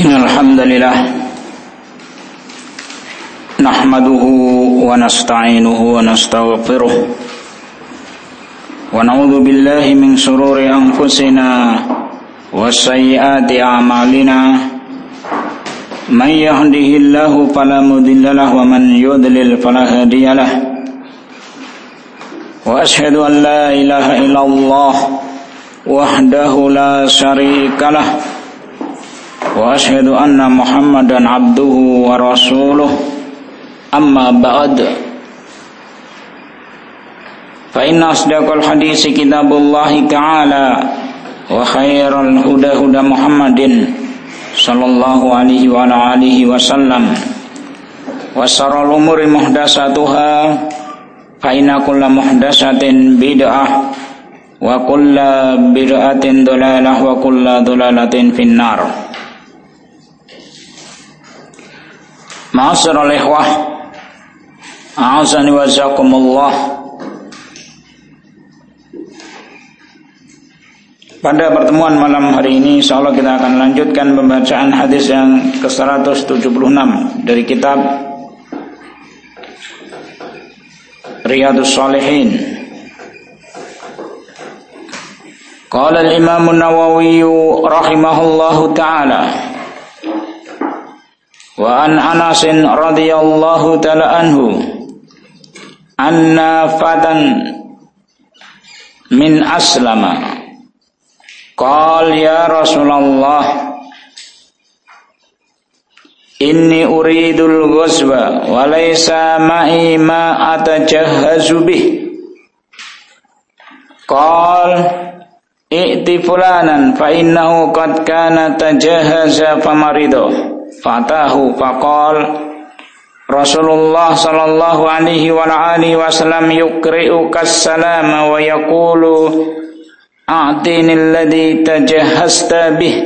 Alhamdulillah nahmaduhu wa nasta'inuhu wa nastaghfiruh wa na'udzu billahi min shururi anfusina wa sayyiati a'malina may yahdihillahu fala mudilla lahu wa man yudlil fala hadiyalah wa asyhadu an la ilaha illallah wahdahu la syarikalah wa asyhadu anna Muhammadan abduhu wa rasuluh amma ba'd fa inna asdaqal hadisi kitabullahi ta'ala wa khairal huda huda Muhammadin sallallahu alaihi wa ala alihi wasallam wa syarrul umuri muhdatsatuha fa inna kulla muhdatsatin bid'ah wa kulla bid'atin dhalalah wa kulla dhalalatin finnar. Ma'asyiral ikhwah, a'azani wa jazakumullah. Pada pertemuan malam hari ini insyaallah kita akan lanjutkan pembacaan hadis yang ke-176 dari kitab Riyadhus Shalihin. Qala al-Imam an-Nawawi rahimahullahu ta'ala wa an Anas radhiyallahu ta'ala anhu anna fatan min aslama qala ya Rasulullah inni uridul ghazwa wa laysa ma'i ma atajahhazu bih qala i'ti fulanan fa innahu qad kana tajahaza famarido fatahu faqal Rasulullah sallallahu alaihi wa alihi wasallam yuqri'uka as-salama wa yaqulu a'tini alladhi tajahhazta bih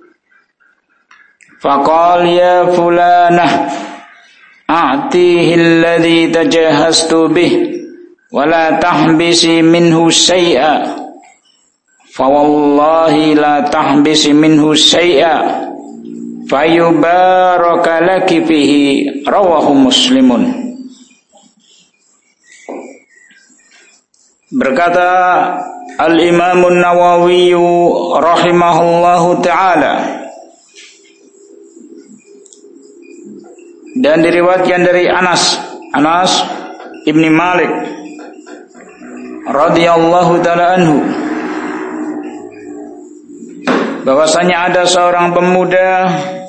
faqal ya fulanah a'tihi alladhi tajahhaztu bih wa la tahbisi minhu shay'a fa wallahi la tahbisi minhu shay'a fayubaraka laki fihi rawahu Muslimun. Berkata Al-Imam an-Nawawi rahimahullahu ta'ala, dan diriwayatkan dari Anas ibni Malik radhiyallahu ta'ala anhu, bahwasanya ada seorang pemuda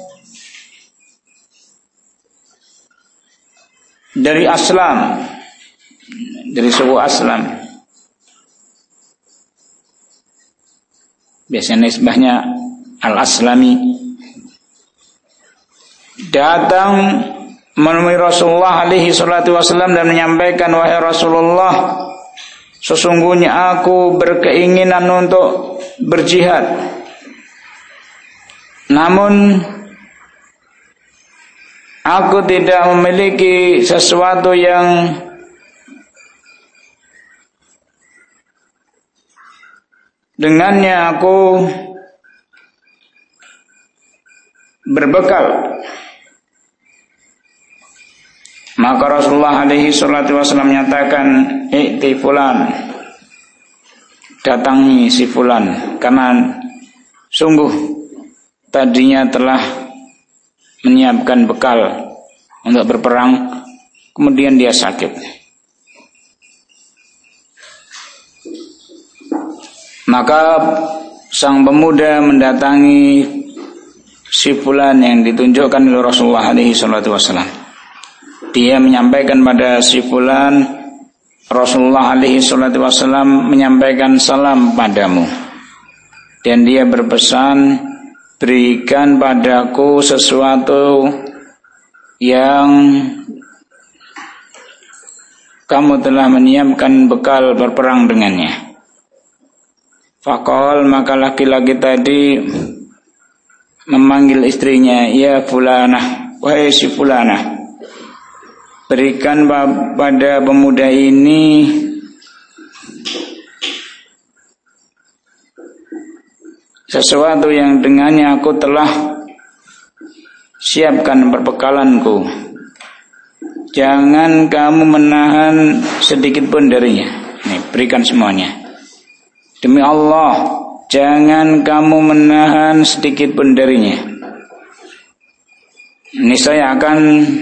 dari Aslam, dari suku Aslam, biasanya nisbahnya Al-Aslami, datang menemui Rasulullah alaihi salatu wasallam dan menyampaikan, wahai Rasulullah, sesungguhnya aku berkeinginan untuk berjihad, namun aku tidak memiliki sesuatu yang dengannya aku berbekal. Maka Rasulullah alaihi salatu wasallam menyatakan, i'ti fulan, datangi si fulan, karena sungguh tadinya telah menyiapkan bekal untuk berperang, kemudian dia sakit. Maka sang pemuda mendatangi si fulan yang ditunjukkan oleh Rasulullah alaihi salatu wasallam. Dia menyampaikan pada si fulan, Rasulullah alaihi salatu wasallam menyampaikan salam padamu, dan dia berpesan, berikan padaku sesuatu yang kamu telah menyiapkan bekal berperang dengannya. Faqal, maka laki-laki tadi memanggil istrinya, ya fulanah, wahai si fulanah, berikan pada pemuda ini sesuatu yang dengannya aku telah siapkan perbekalanku. Jangan kamu menahan sedikit pun darinya. Nih, berikan semuanya. Demi Allah, jangan kamu menahan sedikit pun darinya. Niscaya akan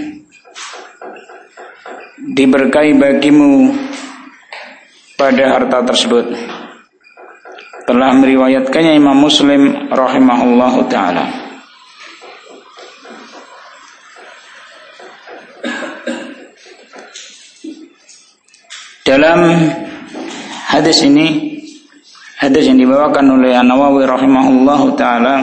diberkahi bagimu pada harta tersebut. Telah meriwayatkannya Imam Muslim rahimahullahu ta'ala. Dalam hadis ini, hadis yang dibawakan oleh An-Nawawi rahimahullahu ta'ala,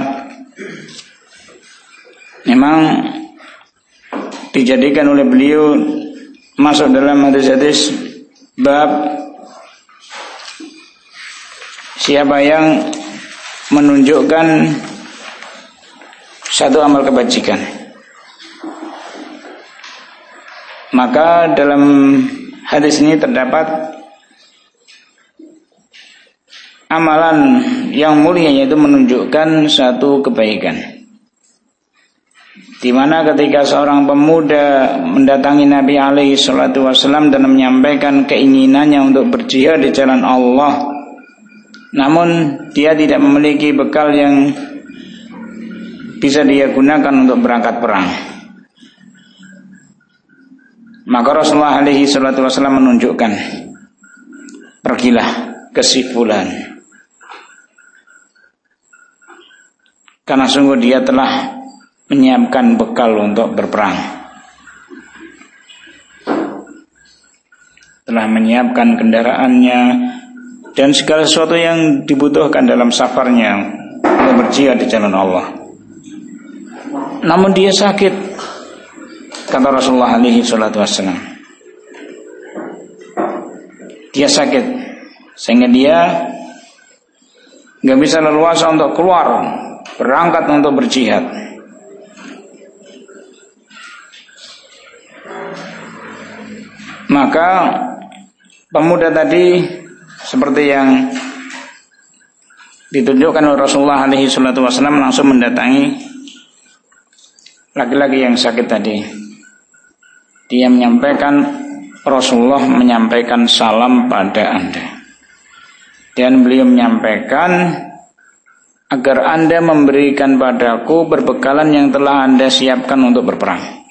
memang dijadikan oleh beliau masuk dalam hadis-hadis bab siapa yang menunjukkan satu amal kebajikan. Maka dalam hadis ini terdapat amalan yang mulia, yaitu menunjukkan satu kebaikan. Di mana ketika seorang pemuda mendatangi Nabi alaihi salatu wasallam dan menyampaikan keinginannya untuk berjihad di jalan Allah, namun dia tidak memiliki bekal yang bisa dia gunakan untuk berangkat perang, maka Rasulullah alaihi salatu wasallam menunjukkan, pergilah ke si fulan, karena sungguh dia telah menyiapkan bekal untuk berperang, telah menyiapkan kendaraannya dan segala sesuatu yang dibutuhkan dalam safarnya untuk berjihad di jalan Allah. Namun dia sakit, kata Rasulullah alaihi salatu wassalam. Dia sakit sehingga dia gak bisa leluasa untuk keluar berangkat untuk berjihad. Maka pemuda tadi, seperti yang ditunjukkan oleh Rasulullah alaihi salatu wasallam, langsung mendatangi laki-laki yang sakit tadi. Dia menyampaikan, Rasulullah menyampaikan salam pada Anda, dan beliau menyampaikan agar Anda memberikan padaku berbekalan yang telah Anda siapkan untuk berperang.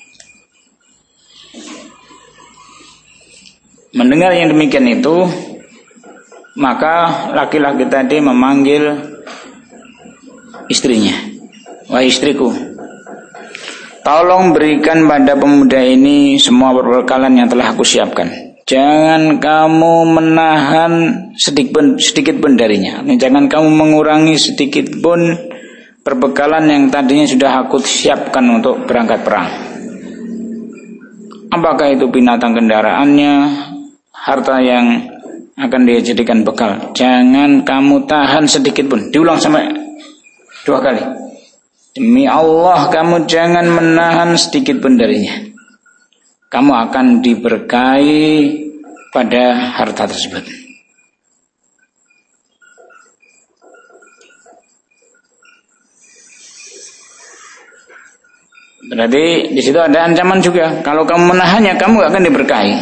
Mendengar yang demikian itu, maka laki-laki tadi memanggil istrinya. Wahai istriku, tolong berikan pada pemuda ini semua perbekalan yang telah aku siapkan. Jangan kamu menahan sedikit pun darinya. Jangan kamu mengurangi sedikit pun perbekalan yang tadinya sudah aku siapkan untuk berangkat perang. Apakah itu binatang kendaraannya, harta yang akan dia jadikan bekal, jangan kamu tahan sedikit pun. Diulang sampai 2 kali. Demi Allah, kamu jangan menahan sedikit pun darinya. Kamu akan diberkahi pada harta tersebut. Berarti di situ ada ancaman juga. Kalau kamu menahannya, kamu akan diberkahi.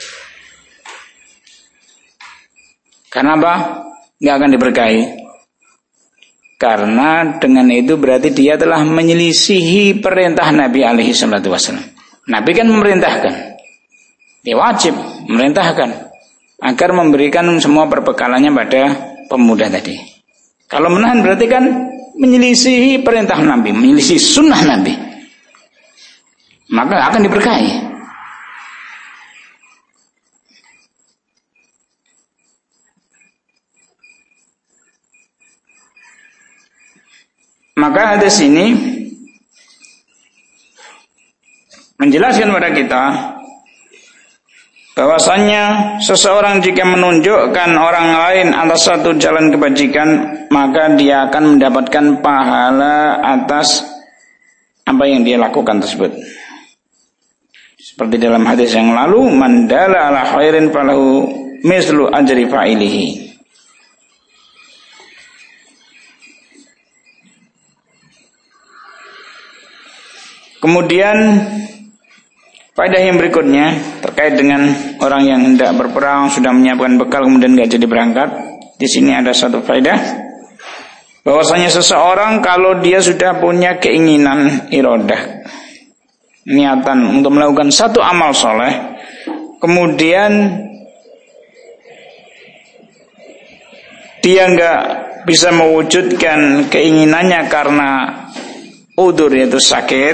Karena apa? Nggak akan diberkahi. Karena dengan itu berarti dia telah menyelisihi perintah Nabi alaihi salatu wasallam. Nabi kan memerintahkan, dia wajib memerintahkan agar memberikan semua perbekalannya pada pemuda tadi. Kalau menahan berarti kan menyelisihi perintah Nabi, menyelisihi sunnah Nabi, maka akan diberkahi. Maka hadis ini menjelaskan kepada kita bahwasannya seseorang jika menunjukkan orang lain atas satu jalan kebajikan, maka dia akan mendapatkan pahala atas apa yang dia lakukan tersebut. Seperti dalam hadis yang lalu, man dalla ala khairin falahu mislu ajri fa'ilihi. Kemudian faedah yang berikutnya terkait dengan orang yang hendak berperang, sudah menyiapkan bekal kemudian enggak jadi berangkat. Di sini ada satu faedah, bahwasanya seseorang kalau dia sudah punya keinginan iradah, niatan untuk melakukan satu amal soleh, kemudian dia enggak bisa mewujudkan keinginannya karena udzur, yaitu sakit,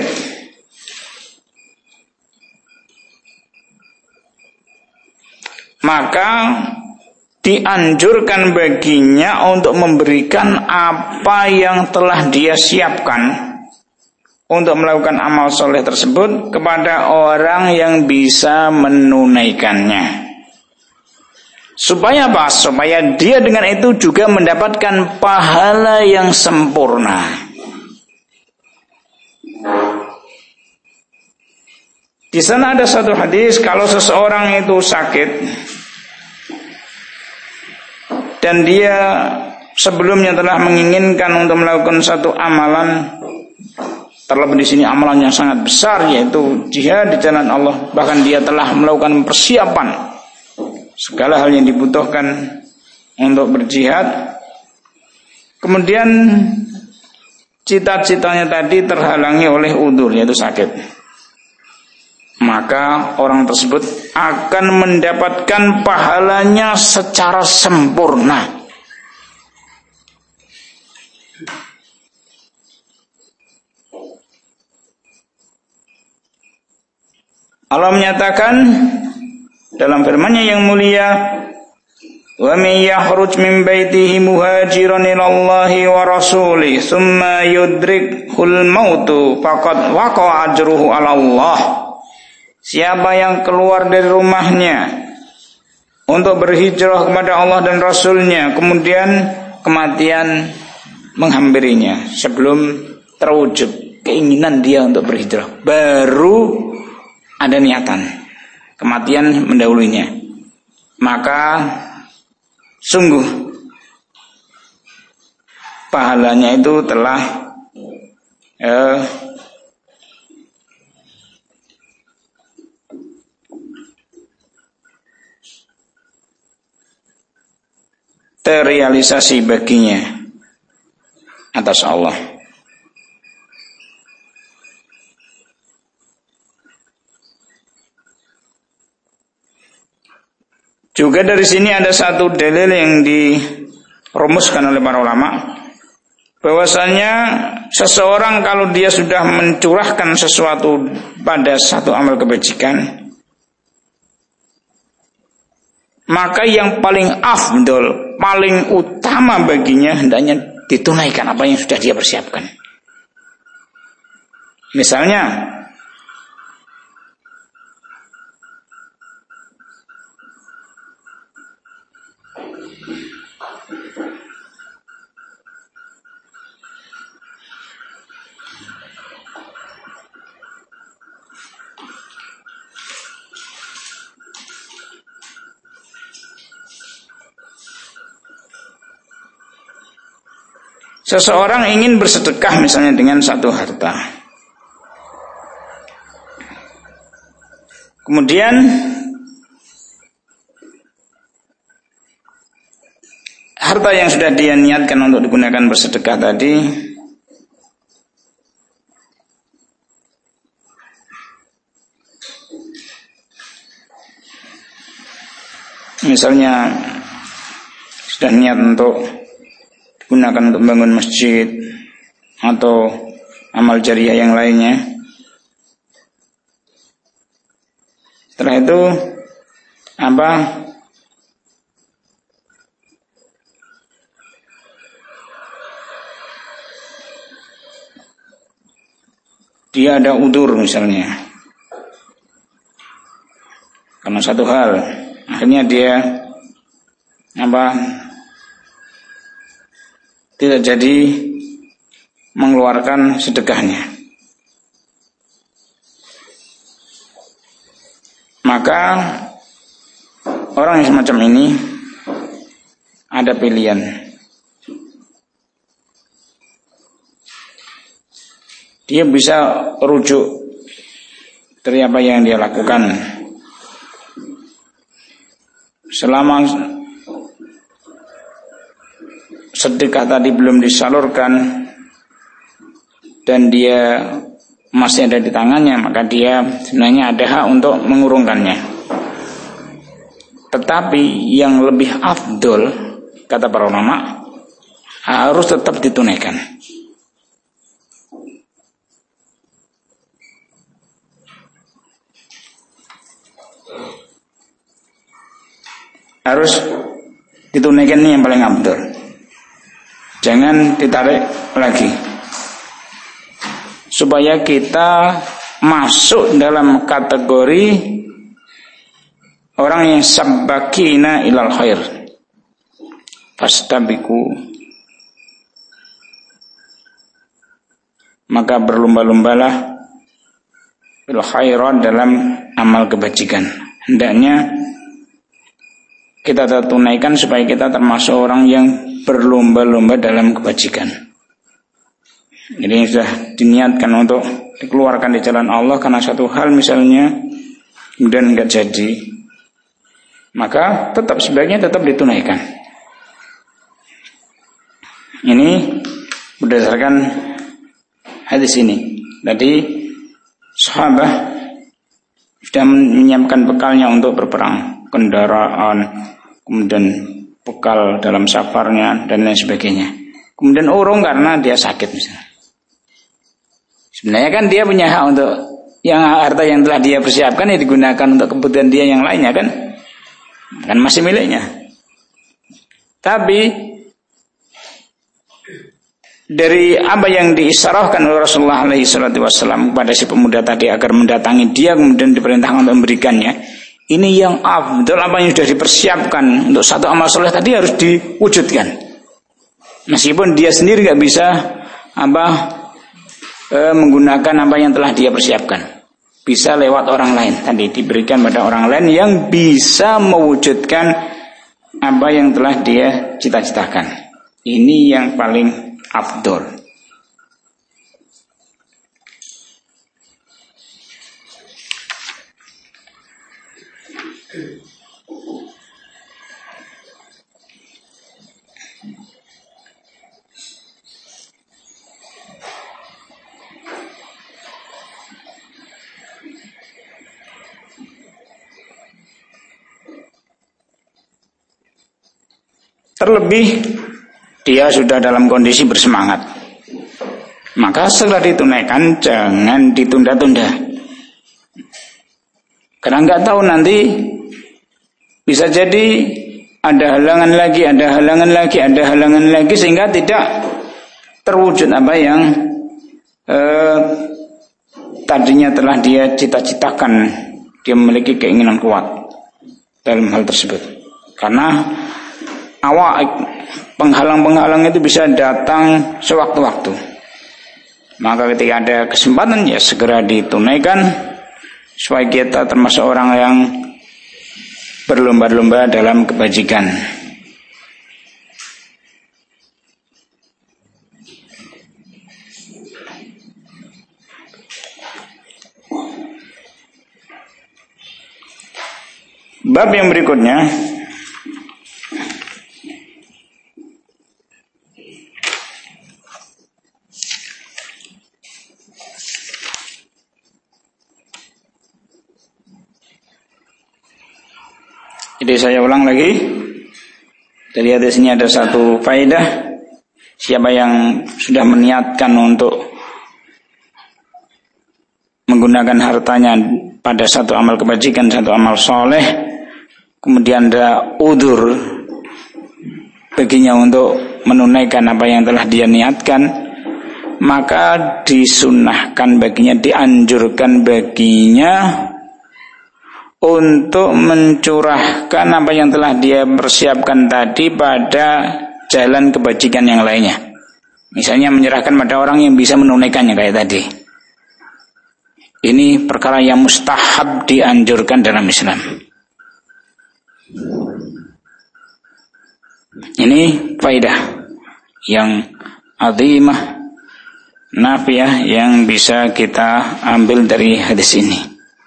maka dianjurkan baginya untuk memberikan apa yang telah dia siapkan untuk melakukan amal soleh tersebut kepada orang yang bisa menunaikannya. Supaya apa? Supaya dia dengan itu juga mendapatkan pahala yang sempurna. Di sana ada satu hadis, kalau seseorang itu sakit dan dia sebelumnya telah menginginkan untuk melakukan satu amalan, terlebih di sini amalan yang sangat besar, yaitu jihad di jalan Allah, bahkan dia telah melakukan persiapan segala hal yang dibutuhkan untuk berjihad, kemudian cita-citanya tadi terhalangi oleh udzur, yaitu sakit, maka orang tersebut akan mendapatkan pahalanya secara sempurna. Allah menyatakan dalam firman-Nya yang mulia, wa may yakhruj min baitihi muhajiran ila Allahi wa rasulih tsumma yudrikhul mautu faqad waqa'a ajruhu 'ala Allah. Siapa yang keluar dari rumahnya untuk berhijrah kepada Allah dan Rasulnya, kemudian kematian menghampirinya sebelum terwujud keinginan dia untuk berhijrah, baru ada niatan, kematian mendahulunya, maka sungguh pahalanya itu telah terrealisasi baginya atas Allah. Juga dari sini ada satu dalil yang dirumuskan oleh para ulama, bahwasanya seseorang kalau dia sudah mencurahkan sesuatu pada satu amal kebajikan, maka yang paling afdol, paling utama baginya hendaknya ditunaikan apa yang sudah dia persiapkan. Misalnya, seseorang ingin bersedekah misalnya dengan satu harta, kemudian harta yang sudah dia niatkan untuk digunakan bersedekah tadi misalnya sudah niat untuk digunakan untuk membangun masjid atau amal jariah yang lainnya, setelah itu dia ada udzur misalnya karena satu hal, akhirnya dia tidak jadi mengeluarkan sedekahnya, maka orang yang semacam ini ada pilihan. dia bisa rujuk dari apa yang dia lakukan. Selama sedekah tadi belum disalurkan dan dia masih ada di tangannya, maka dia sebenarnya ada hak untuk mengurungkannya. Tetapi yang lebih afdol, kata para ulama, harus tetap ditunaikan. Harus ditunaikan, ini yang paling afdol. Jangan ditarik lagi, supaya kita masuk dalam kategori orang yang sabakina ilal khair. Fastabiqu, maka berlomba-lombalah bil khairat, dalam amal kebajikan. Hendaknya kita tunaikan supaya kita termasuk orang yang berlomba-lomba dalam kebajikan. Jadi sudah diniatkan untuk dikeluarkan di jalan Allah karena satu hal misalnya kemudian enggak jadi, maka tetap sebaiknya tetap ditunaikan. Ini berdasarkan hadis ini. Tadi sahabat sudah menyiapkan bekalnya untuk berperang, kendaraan, kemudian bekal dalam safarnya dan lain sebagainya. Kemudian urung karena dia sakit misalnya. Sebenarnya kan dia punya hak untuk yang harta yang telah dia persiapkan ya digunakan untuk kebutuhan dia yang lainnya kan masih miliknya. Tapi dari apa yang diisyaratkan oleh Rasulullah SAW kepada si pemuda tadi agar mendatangi dia kemudian diperintahkan untuk memberikannya, ini yang afdal, apa yang sudah dipersiapkan untuk satu amal soleh tadi harus diwujudkan. Meskipun dia sendiri nggak bisa menggunakan apa yang telah dia persiapkan, bisa lewat orang lain tadi, diberikan pada orang lain yang bisa mewujudkan apa yang telah dia cita-citakan. Ini yang paling afdol. Terlebih dia sudah dalam kondisi bersemangat, maka setelah ditunaikan jangan ditunda-tunda. Karena nggak tahu nanti bisa jadi ada halangan lagi sehingga tidak terwujud apa yang tadinya telah dia cita-citakan. Dia memiliki keinginan kuat dalam hal tersebut. Karena penghalang-penghalang itu bisa datang sewaktu-waktu. Maka ketika ada kesempatan ya segera ditunaikan supaya kita termasuk orang yang berlomba-lomba dalam kebajikan. Bab yang berikutnya, jadi saya ulang lagi. Dari hadis ini ada satu faedah. Siapa yang sudah meniatkan untuk menggunakan hartanya pada satu amal kebajikan, satu amal soleh, kemudian ada udzur baginya untuk menunaikan apa yang telah dia niatkan, maka disunnahkan baginya, dianjurkan baginya untuk mencurahkan apa yang telah dia persiapkan tadi pada jalan kebajikan yang lainnya. Misalnya menyerahkan pada orang yang bisa menunaikannya kayak tadi. Ini perkara yang mustahab, dianjurkan dalam Islam. Ini faedah yang azimah nafiah yang bisa kita ambil dari hadis ini.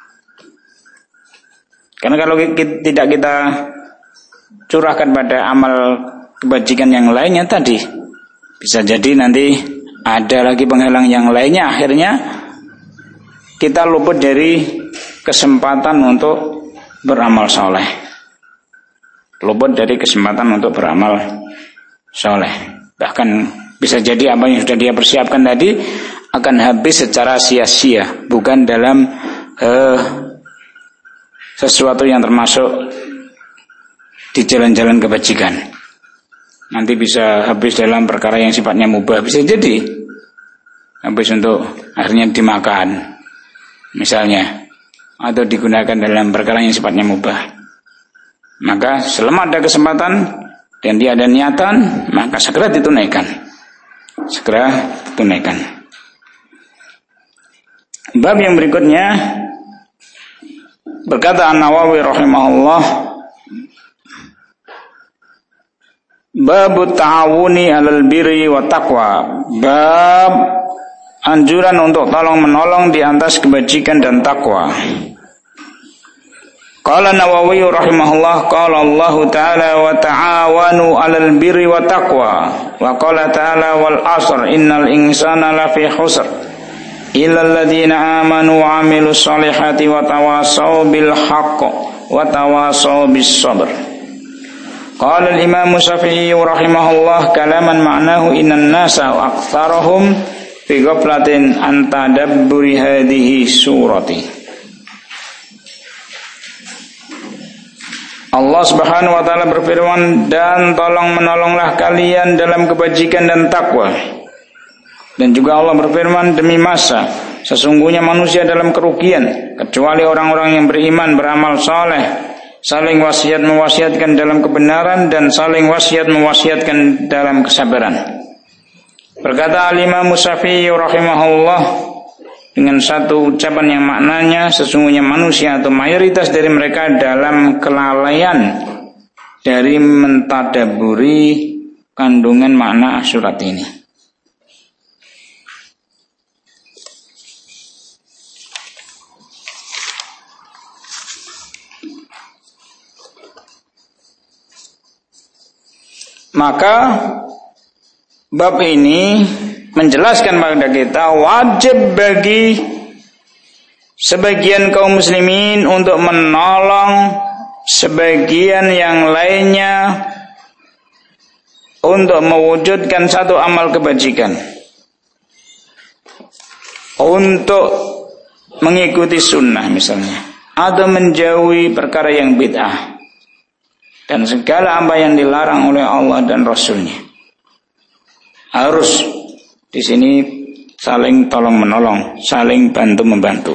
Karena kalau tidak kita curahkan pada amal kebajikan yang lainnya tadi, bisa jadi nanti ada lagi penghalang yang lainnya, akhirnya kita luput dari kesempatan untuk beramal soleh. Luput dari kesempatan untuk beramal soleh. Bahkan bisa jadi apa yang sudah dia persiapkan tadi akan habis secara sia-sia, bukan dalam sesuatu yang termasuk di jalan-jalan kebajikan. Nanti bisa habis dalam perkara yang sifatnya mubah, bisa jadi habis untuk akhirnya dimakan misalnya, atau digunakan dalam perkara yang sifatnya mubah. Maka selama ada kesempatan dan dia ada niatan, maka segera ditunaikan. Bab yang berikutnya, berkata An-Nawawi rahimahullah, bab ta'awuni 'alal birri wa taqwa. Bab anjuran untuk tolong menolong di atas kebajikan dan takwa. Qala Nawawi rahimahullah, qala Allah ta'ala wa ta'awanu 'alal birri wa taqwa. Wa qala ta'ala wal 'asr innal insana lafi khusr illa alladziina amanu wa 'amilus shalihati wa tawassaw bil haqq wa tawassaw bis sabr. Qala al-Imam Syafi'i rahimahullah kalaman ma'nahu innan nasa wa aktsarahum fi ghaflatin an tadabburi hadhihi surati. Allah Subhanahu wa taala berfirman, dan tolong menolonglah kalian dalam kebajikan dan takwa. Dan juga Allah berfirman, demi masa sesungguhnya manusia dalam kerugian kecuali orang-orang yang beriman, beramal saleh, saling wasiat mewasiatkan dalam kebenaran dan saling wasiat mewasiatkan dalam kesabaran. Berkata Al-Imam Syafi'i rahimahullah dengan satu ucapan yang maknanya sesungguhnya manusia atau mayoritas dari mereka dalam kelalaian dari mentadaburi kandungan makna surat ini. Maka bab ini menjelaskan pada kita wajib bagi sebagian kaum muslimin untuk menolong sebagian yang lainnya untuk mewujudkan satu amal kebajikan, untuk mengikuti sunnah misalnya, atau menjauhi perkara yang bid'ah dan segala apa yang dilarang oleh Allah dan Rasulnya. Harus di sini saling tolong menolong, saling bantu membantu.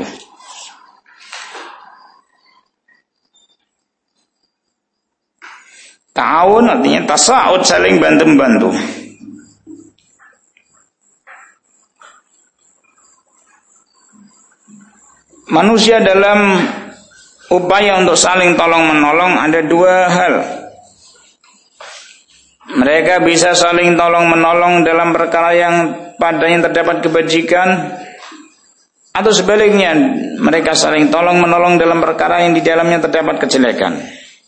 Ta'awun artinya tasa'ud, saling bantu membantu. Manusia dalam upaya untuk saling tolong menolong ada dua hal. Mereka bisa saling tolong menolong dalam perkara yang padanya terdapat kebajikan, atau sebaliknya mereka saling tolong menolong dalam perkara yang di dalamnya terdapat kejelekan.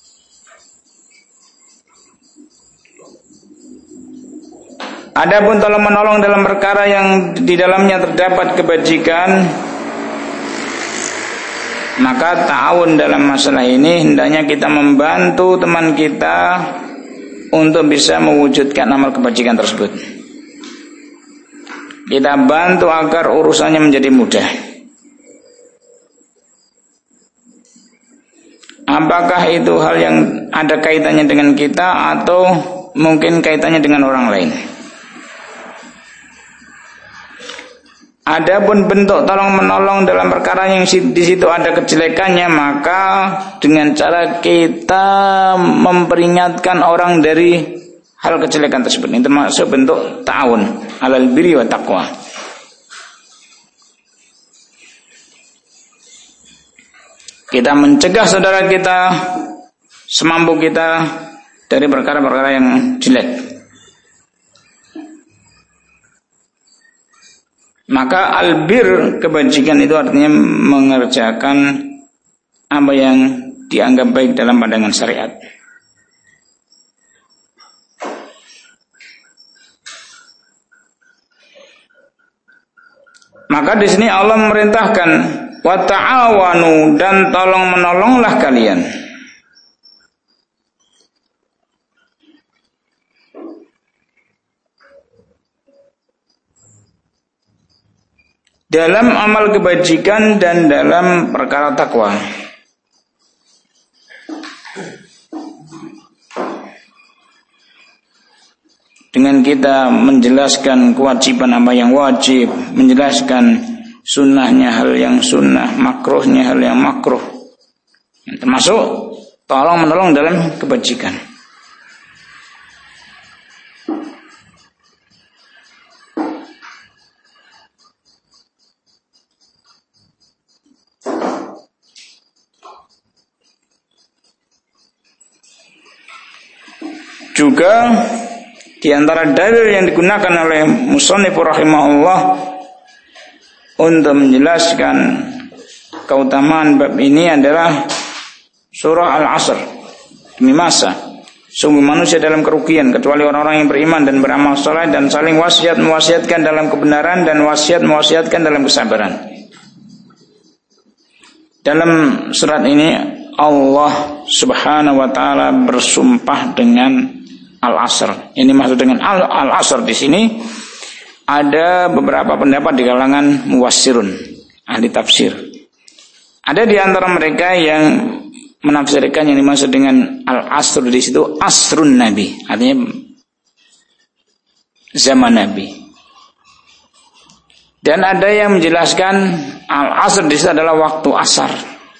Adapun tolong menolong dalam perkara yang di dalamnya terdapat kebajikan, maka ta'awun dalam masalah ini hendaknya kita membantu teman kita untuk bisa mewujudkan amal kebajikan tersebut. Kita bantu agar urusannya menjadi mudah. Apakah itu hal yang ada kaitannya dengan kita atau mungkin kaitannya dengan orang lain? Adapun bentuk tolong menolong dalam perkara yang di situ ada kejelekannya, maka dengan cara kita memperingatkan orang dari hal kejelekan tersebut, ini termasuk bentuk ta'awun 'alal birri wa taqwa. Kita mencegah saudara kita semampu kita dari perkara-perkara yang jelek. Maka albir, kebajikan itu artinya mengerjakan apa yang dianggap baik dalam pandangan syariat. Maka di sini Allah memerintahkan wa ta'awanu, dan tolong menolonglah kalian. Dalam amal kebajikan dan dalam perkara takwa. Dengan kita menjelaskan kewajiban apa yang wajib, menjelaskan sunnahnya hal yang sunnah, makruhnya hal yang makruh, termasuk tolong menolong dalam kebajikan. Juga di antara dalil yang digunakan oleh musannif rahimahullah untuk menjelaskan keutamaan bab ini adalah surah Al-Asr. Demi masa, sungguh manusia dalam kerugian kecuali orang-orang yang beriman dan beramal saleh dan saling wasiat mewasiatkan dalam kebenaran dan wasiat mewasiatkan dalam kesabaran. Dalam surat ini Allah Subhanahu wa taala bersumpah dengan Al-Asr. Ini maksud dengan Al-Asr di sini ada beberapa pendapat di kalangan mufassirun, ahli tafsir. Ada di antara mereka yang menafsirkan yang dimaksud dengan Al-Asr di situ asrun Nabi, artinya zaman Nabi. Dan ada yang menjelaskan Al-Asr di situ adalah waktu asar.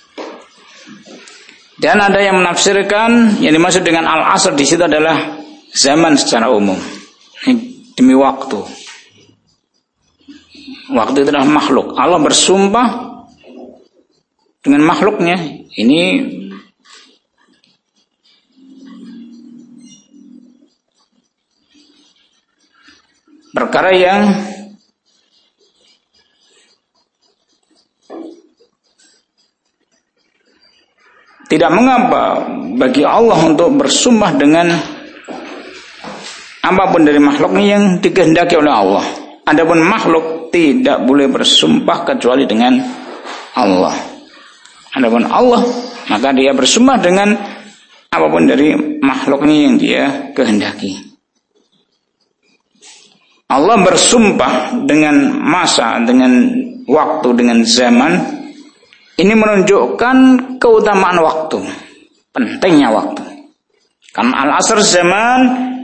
Dan ada yang menafsirkan yang dimaksud dengan Al-Asr di situ adalah zaman secara umum, demi waktu. Waktu itu adalah makhluk. Allah bersumpah dengan makhluknya. Ini perkara yang tidak mengapa bagi Allah untuk bersumpah dengan apapun dari makhluknya yang dikehendaki oleh Allah. Adapun makhluk tidak boleh bersumpah kecuali dengan Allah. Adapun Allah, maka dia bersumpah dengan apapun dari makhluknya yang dia kehendaki. Allah bersumpah dengan masa, dengan waktu, dengan zaman. Ini menunjukkan keutamaan waktu, pentingnya waktu. Karena Al-Asr zaman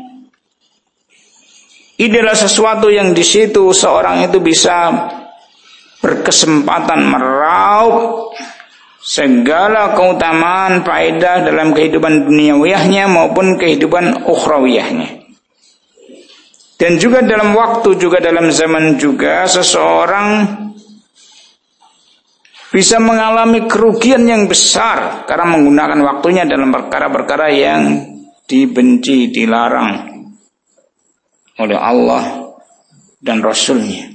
ini adalah sesuatu yang di situ seorang itu bisa berkesempatan meraup segala keutamaan faedah dalam kehidupan duniawiyahnya maupun kehidupan ukhrawiyahnya. Dan juga dalam waktu, juga dalam zaman juga seseorang bisa mengalami kerugian yang besar karena menggunakan waktunya dalam perkara-perkara yang dibenci, dilarang oleh Allah dan Rasulnya.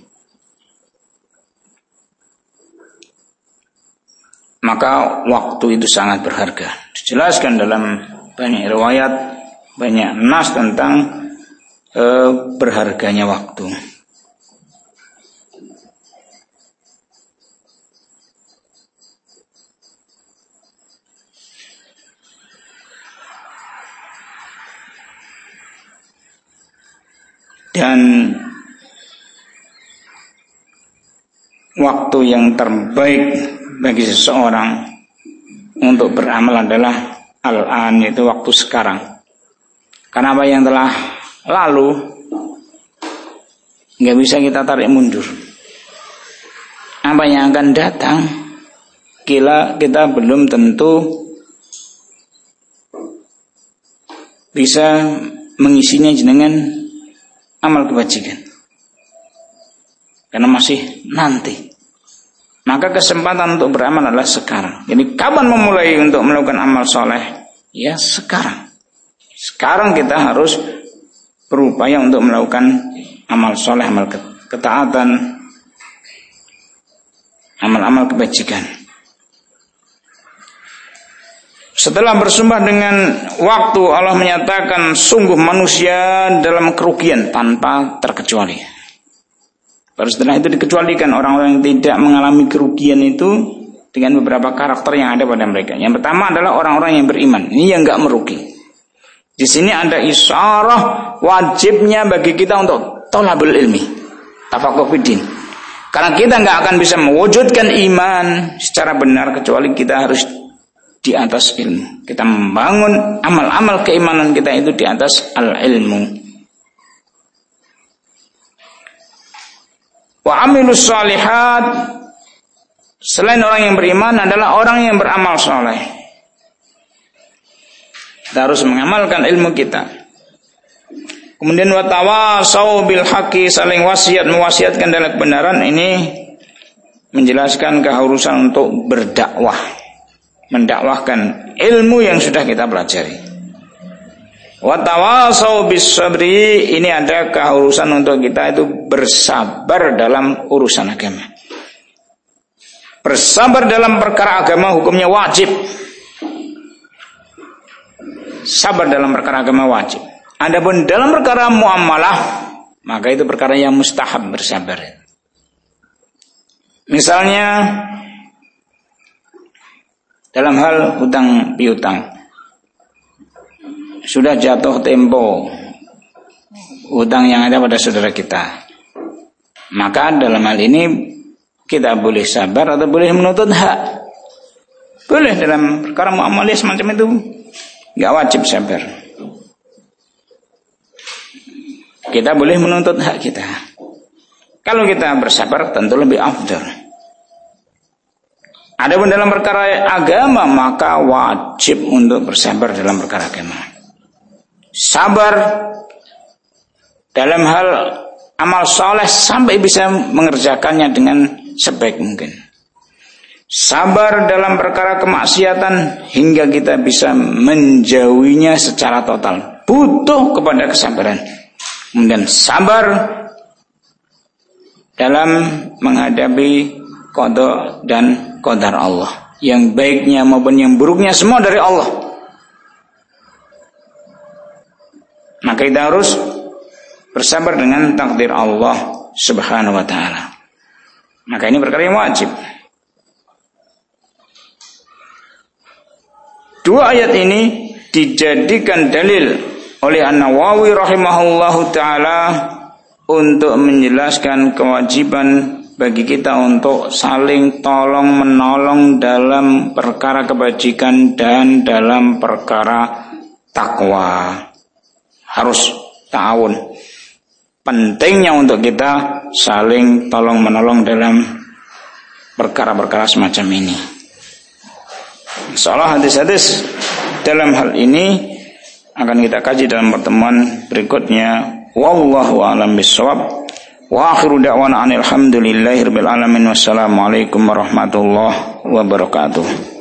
Maka waktu itu sangat berharga. Dijelaskan dalam banyak riwayat, banyak nas tentang berharganya waktu. Dan waktu yang terbaik bagi seseorang untuk beramal adalah al-an, yaitu waktu sekarang. Karena apa yang telah lalu nggak bisa kita tarik mundur. Apa yang akan datang kita belum tentu bisa mengisinya dengan amal kebajikan, karena masih nanti. Maka kesempatan untuk beramal adalah sekarang. Jadi kapan memulai untuk melakukan amal soleh? Ya sekarang. Sekarang kita harus berupaya untuk melakukan amal soleh, amal ketaatan, amal-amal kebajikan. Setelah bersumpah dengan waktu, Allah menyatakan sungguh manusia dalam kerugian tanpa terkecuali. Baru setelah itu dikecualikan orang-orang yang tidak mengalami kerugian itu dengan beberapa karakter yang ada pada mereka. Yang pertama adalah orang-orang yang beriman. Ini yang enggak merugi. Di sini ada isyarah wajibnya bagi kita untuk thalabul ilmi, tafaqquh fiddin. Karena kita enggak akan bisa mewujudkan iman secara benar kecuali kita harus di atas ilmu. Kita membangun amal-amal keimanan kita itu di atas al-ilmu. Wa amilus shalihat, selain orang yang beriman adalah orang yang beramal saleh. Kita harus mengamalkan ilmu kita. Kemudian wa tawasau bil haqqi, saling mewasiatkan dalam kebenaran. Ini menjelaskan keharusan untuk berdakwah, mendakwahkan ilmu yang sudah kita pelajari. Wa tawasau bis sabri, ini ada keharusan untuk kita itu bersabar dalam urusan agama. Bersabar dalam perkara agama hukumnya wajib. Sabar dalam perkara agama wajib. Adapun dalam perkara muamalah, maka itu perkara yang mustahab bersabar. Misalnya dalam hal hutang piutang, sudah jatuh tempo hutang yang ada pada saudara kita, maka dalam hal ini kita boleh sabar atau boleh menuntut hak. Boleh dalam perkara muamalah semacam itu, nggak wajib sabar. Kita boleh menuntut hak kita. Kalau kita bersabar tentu lebih afdal. Adapun dalam perkara agama, maka wajib untuk bersabar dalam perkara agama. Sabar dalam hal amal soleh sampai bisa mengerjakannya dengan sebaik mungkin. Sabar dalam perkara kemaksiatan hingga kita bisa menjauhinya secara total. Butuh kepada kesabaran. Kemudian sabar dalam menghadapi qada dan qadar Allah. Yang baiknya maupun yang buruknya semua dari Allah. Maka kita harus bersabar dengan takdir Allah Subhanahu wa ta'ala. Maka ini perkara yang wajib. Dua ayat ini dijadikan dalil oleh An-Nawawi rahimahullahu ta'ala untuk menjelaskan kewajiban bagi kita untuk saling tolong menolong dalam perkara kebajikan dan dalam perkara takwa. Harus ta'awun. Pentingnya untuk kita saling tolong menolong dalam perkara-perkara semacam ini. Insyaallah hadis-hadis dalam hal ini akan kita kaji dalam pertemuan berikutnya. Wallahu a'lam bishawab. Wa akhiru da'wana alhamdulillahirabbil alamin. Wassalamualaikum warahmatullahi wabarakatuh.